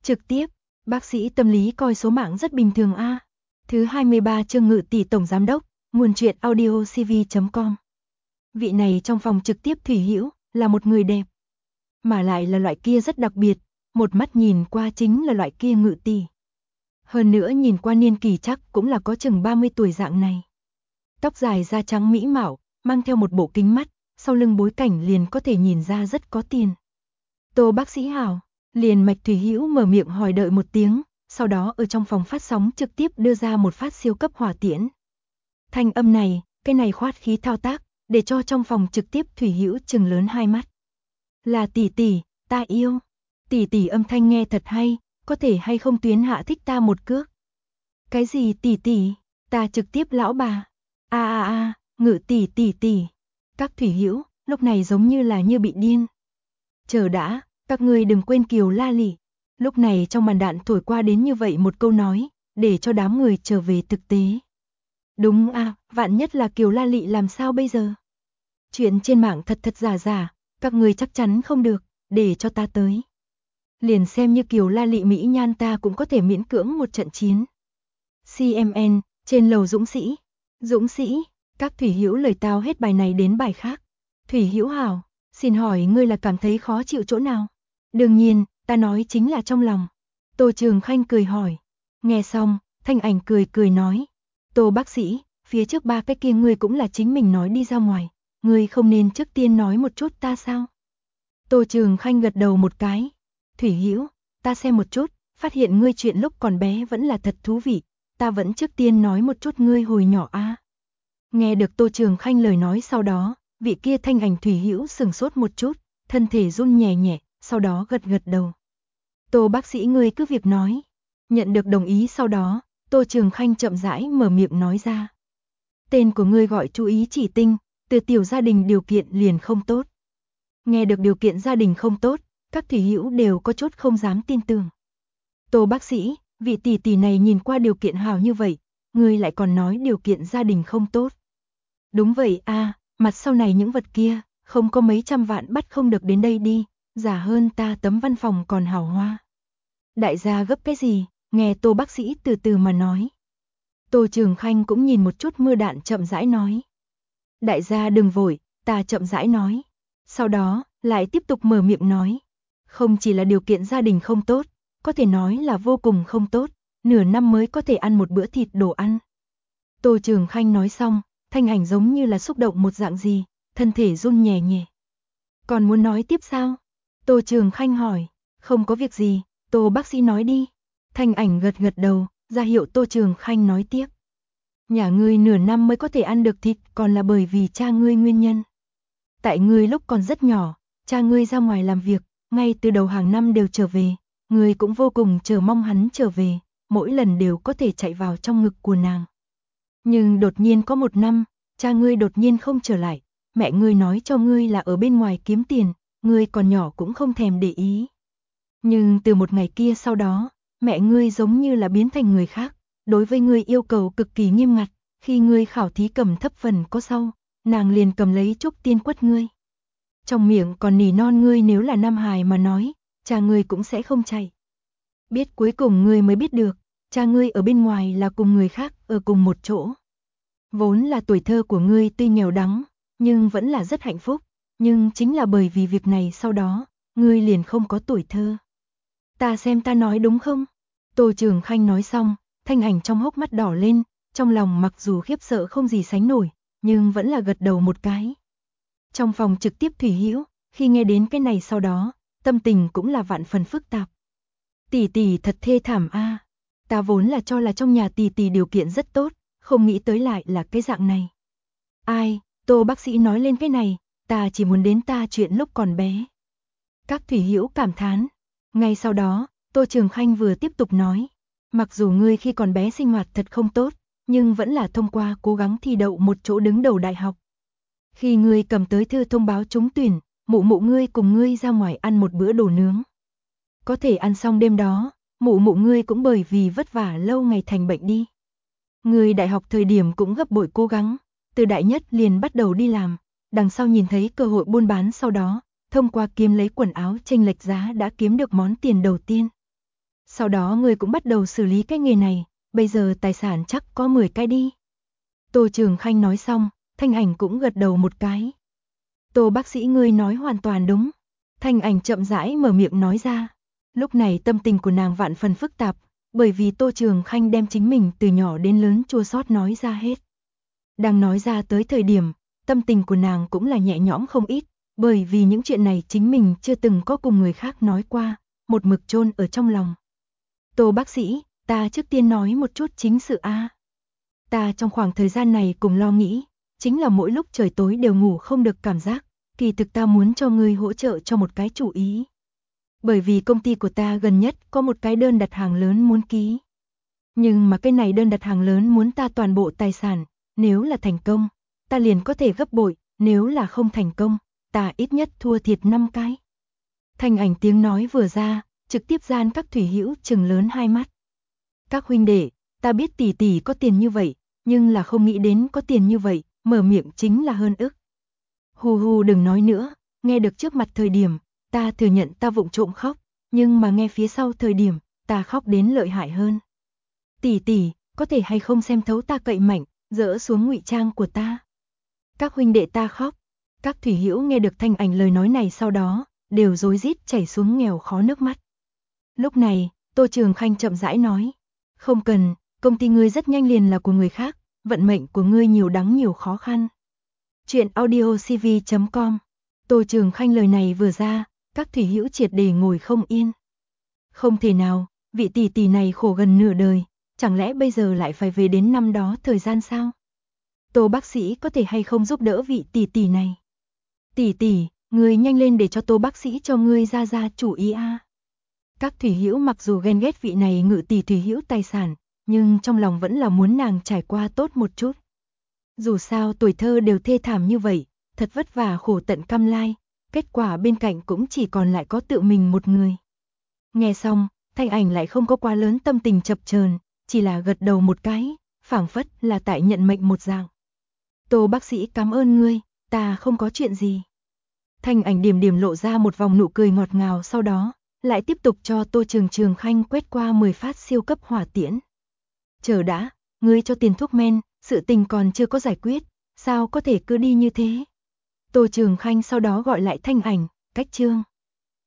Trực tiếp, bác sĩ tâm lý coi số mạng rất bình thường a. Thứ 23 chương Ngự tỷ tổng giám đốc, nguồn truyện audio cv.com. Vị này trong phòng trực tiếp Thủy Hữu là một người đẹp, mà lại là loại kia rất đặc biệt, một mắt nhìn qua chính là loại kia Ngự tỷ. Hơn nữa nhìn qua niên kỳ chắc cũng là có chừng 30 tuổi dạng này. Tóc dài da trắng mỹ mạo, mang theo một bộ kính mắt, sau lưng bối cảnh liền có thể nhìn ra rất có tiền. Tô bác sĩ hảo, liền mạch Thủy Hữu mở miệng hỏi đợi một tiếng, sau đó ở trong phòng phát sóng trực tiếp đưa ra một phát siêu cấp hỏa tiễn. Thanh âm này, cái này khoát khí thao tác, để cho trong phòng trực tiếp Thủy Hữu trừng lớn hai mắt. Là tỷ tỷ, ta yêu. Tỷ tỷ âm thanh nghe thật hay, có thể hay không tuyến hạ thích ta một cước. Cái gì tỷ tỷ, ta trực tiếp lão bà. Ngự tỷ tỷ tỷ. Các Thủy Hữu lúc này giống như là như bị điên. Chờ đã, các ngươi đừng quên Kiều La Lị. Lúc này trong màn đạn thổi qua đến như vậy một câu nói, để cho đám người trở về thực tế. Đúng vạn nhất là Kiều La Lị làm sao bây giờ? Chuyện trên mạng thật giả, các ngươi chắc chắn không được, để cho ta tới. Liền xem như Kiều La Lị mỹ nhan ta cũng có thể miễn cưỡng một trận chiến. CMN, trên lầu Dũng sĩ, các Thủy Hữu lời tao hết bài này đến bài khác. Thủy Hữu hảo, xin hỏi ngươi là cảm thấy khó chịu chỗ nào? Đương nhiên, ta nói chính là trong lòng. Tô Trường Khanh cười hỏi. Nghe xong, Thanh Ảnh cười nói. Tô bác sĩ, phía trước ba cái kia ngươi cũng là chính mình nói đi ra ngoài. Ngươi không nên trước tiên nói một chút ta sao? Tô Trường Khanh gật đầu một cái. Thủy Hữu, ta xem một chút, phát hiện ngươi chuyện lúc còn bé vẫn là thật thú vị. Ta vẫn trước tiên nói một chút ngươi hồi nhỏ Nghe được Tô Trường Khanh lời nói sau đó, vị kia Thanh Ảnh Thủy Hữu sừng sốt một chút, thân thể run nhẹ, sau đó gật đầu. Tô bác sĩ ngươi cứ việc nói. Nhận được đồng ý sau đó, Tô Trường Khanh chậm rãi mở miệng nói ra. Tên của ngươi gọi chú ý chỉ tinh, từ tiểu gia đình điều kiện liền không tốt. Nghe được điều kiện gia đình không tốt, các Thủy Hữu đều có chút không dám tin tưởng. Tô bác sĩ, vị tỷ tỷ này nhìn qua điều kiện hảo như vậy, ngươi lại còn nói điều kiện gia đình không tốt. Đúng vậy mặt sau này những vật kia, không có mấy trăm vạn bắt không được đến đây đi, giả hơn ta tấm văn phòng còn hào hoa. Đại gia gấp cái gì, nghe Tô bác sĩ từ từ mà nói. Tô Trường Khanh cũng nhìn một chút mưa đạn chậm rãi nói. Đại gia đừng vội, ta chậm rãi nói. Sau đó, lại tiếp tục mở miệng nói. Không chỉ là điều kiện gia đình không tốt, có thể nói là vô cùng không tốt, nửa năm mới có thể ăn một bữa thịt đồ ăn. Tô Trường Khanh nói xong, Thanh Ảnh giống như là xúc động một dạng gì, thân thể run nhẹ. Còn muốn nói tiếp sao? Tô Trường Khanh hỏi. Không có việc gì, Tô bác sĩ nói đi. Thanh Ảnh gật đầu, ra hiệu Tô Trường Khanh nói tiếp. Nhà ngươi nửa năm mới có thể ăn được thịt còn là bởi vì cha ngươi nguyên nhân. Tại ngươi lúc còn rất nhỏ, cha ngươi ra ngoài làm việc, ngay từ đầu hàng năm đều trở về, ngươi cũng vô cùng chờ mong hắn trở về, mỗi lần đều có thể chạy vào trong ngực của nàng. Nhưng đột nhiên có một năm, cha ngươi đột nhiên không trở lại, mẹ ngươi nói cho ngươi là ở bên ngoài kiếm tiền, ngươi còn nhỏ cũng không thèm để ý. Nhưng từ một ngày kia sau đó, mẹ ngươi giống như là biến thành người khác, đối với ngươi yêu cầu cực kỳ nghiêm ngặt, khi ngươi khảo thí cầm thấp phần có sau, nàng liền cầm lấy trúc tiên quất ngươi. Trong miệng còn nỉ non ngươi nếu là nam hài mà nói, cha ngươi cũng sẽ không chạy. Biết cuối cùng ngươi mới biết được, cha ngươi ở bên ngoài là cùng người khác ở cùng một chỗ. Vốn là tuổi thơ của ngươi tuy nghèo đắng, nhưng vẫn là rất hạnh phúc, nhưng chính là bởi vì việc này sau đó, ngươi liền không có tuổi thơ. Ta xem ta nói đúng không? Tô Trường Khanh nói xong, Thanh Ảnh trong hốc mắt đỏ lên, trong lòng mặc dù khiếp sợ không gì sánh nổi, nhưng vẫn là gật đầu một cái. Trong phòng trực tiếp Thủy Hữu, khi nghe đến cái này sau đó, tâm tình cũng là vạn phần phức tạp. Tỷ tỷ thật thê thảm ta vốn là cho là trong nhà tỷ tỷ điều kiện rất tốt, không nghĩ tới lại là cái dạng này. Ai, Tô bác sĩ nói lên cái này, ta chỉ muốn đến ta chuyện lúc còn bé. Các Thủy Hữu cảm thán. Ngay sau đó, Tô Trường Khanh vừa tiếp tục nói, mặc dù ngươi khi còn bé sinh hoạt thật không tốt, nhưng vẫn là thông qua cố gắng thi đậu một chỗ đứng đầu đại học. Khi ngươi cầm tới thư thông báo trúng tuyển, mụ ngươi cùng ngươi ra ngoài ăn một bữa đồ nướng. Có thể ăn xong đêm đó, mụ ngươi cũng bởi vì vất vả lâu ngày thành bệnh đi. Ngươi đại học thời điểm cũng gấp bội cố gắng, từ đại nhất liền bắt đầu đi làm, đằng sau nhìn thấy cơ hội buôn bán sau đó, thông qua kiếm lấy quần áo chênh lệch giá đã kiếm được món tiền đầu tiên. Sau đó ngươi cũng bắt đầu xử lý cái nghề này, bây giờ tài sản chắc có 10 cái đi. Tô Trường Khanh nói xong, Thanh Ảnh cũng gật đầu một cái. Tô bác sĩ ngươi nói hoàn toàn đúng. Thanh Ảnh chậm rãi mở miệng nói ra. Lúc này tâm tình của nàng vạn phần phức tạp, bởi vì Tô Trường Khanh đem chính mình từ nhỏ đến lớn chua xót nói ra hết. Đang nói ra tới thời điểm, tâm tình của nàng cũng là nhẹ nhõm không ít, bởi vì những chuyện này chính mình chưa từng có cùng người khác nói qua, một mực chôn ở trong lòng. Tô bác sĩ, ta trước tiên nói một chút chính sự a. Ta trong khoảng thời gian này cùng lo nghĩ, chính là mỗi lúc trời tối đều ngủ không được cảm giác, kỳ thực ta muốn cho ngươi hỗ trợ cho một cái chủ ý. Bởi vì công ty của ta gần nhất có một cái đơn đặt hàng lớn muốn ký. Nhưng mà cái này đơn đặt hàng lớn muốn ta toàn bộ tài sản, nếu là thành công, ta liền có thể gấp bội, nếu là không thành công, ta ít nhất thua thiệt 5 cái. Thanh Ảnh tiếng nói vừa ra, trực tiếp gian các thủy hữu trừng lớn hai mắt. Các huynh đệ, ta biết tỷ tỷ có tiền như vậy, nhưng là không nghĩ đến có tiền như vậy, mở miệng chính là hơn ức. Hù hù đừng nói nữa, nghe được trước mặt thời điểm, ta thừa nhận ta vụng trộm khóc, nhưng mà nghe phía sau thời điểm, ta khóc đến lợi hại hơn. Tỷ tỷ, có thể hay không xem thấu ta cậy mạnh, dỡ xuống ngụy trang của ta. Các huynh đệ ta khóc. Các thủy hữu nghe được Thanh Ảnh lời nói này sau đó, đều rối rít chảy xuống nghèo khó nước mắt. Lúc này, Tô Trường Khanh chậm rãi nói, không cần, công ty ngươi rất nhanh liền là của người khác, vận mệnh của ngươi nhiều đắng nhiều khó khăn. Chuyện audiocv.com. Tô Trường Khanh lời này vừa ra, các thủy hữu triệt để ngồi không yên. Không thể nào, vị tỷ tỷ này khổ gần nửa đời, chẳng lẽ bây giờ lại phải về đến năm đó thời gian sao? Tô bác sĩ có thể hay không giúp đỡ vị tỷ tỷ này? Tỷ tỷ, ngươi nhanh lên để cho Tô bác sĩ cho ngươi ra chủ ý a. Các thủy hữu mặc dù ghen ghét vị này ngự tỷ thủy hữu tài sản, nhưng trong lòng vẫn là muốn nàng trải qua tốt một chút. Dù sao tuổi thơ đều thê thảm như vậy, thật vất vả khổ tận cam lai, kết quả bên cạnh cũng chỉ còn lại có tự mình một người. Nghe xong, Thanh Ảnh lại không có quá lớn tâm tình chập chờn, chỉ là gật đầu một cái, phảng phất là tại nhận mệnh một dạng. Tô bác sĩ cảm ơn ngươi, ta không có chuyện gì. Thanh Ảnh điểm điểm lộ ra một vòng nụ cười ngọt ngào, sau đó lại tiếp tục cho Tô Trường Khanh quét qua 10 phát siêu cấp hỏa tiễn. Chờ đã, ngươi cho tiền thuốc men, sự tình còn chưa có giải quyết, sao có thể cứ đi như thế? Tô Trường Khanh sau đó gọi lại Thanh Ảnh, cách chương.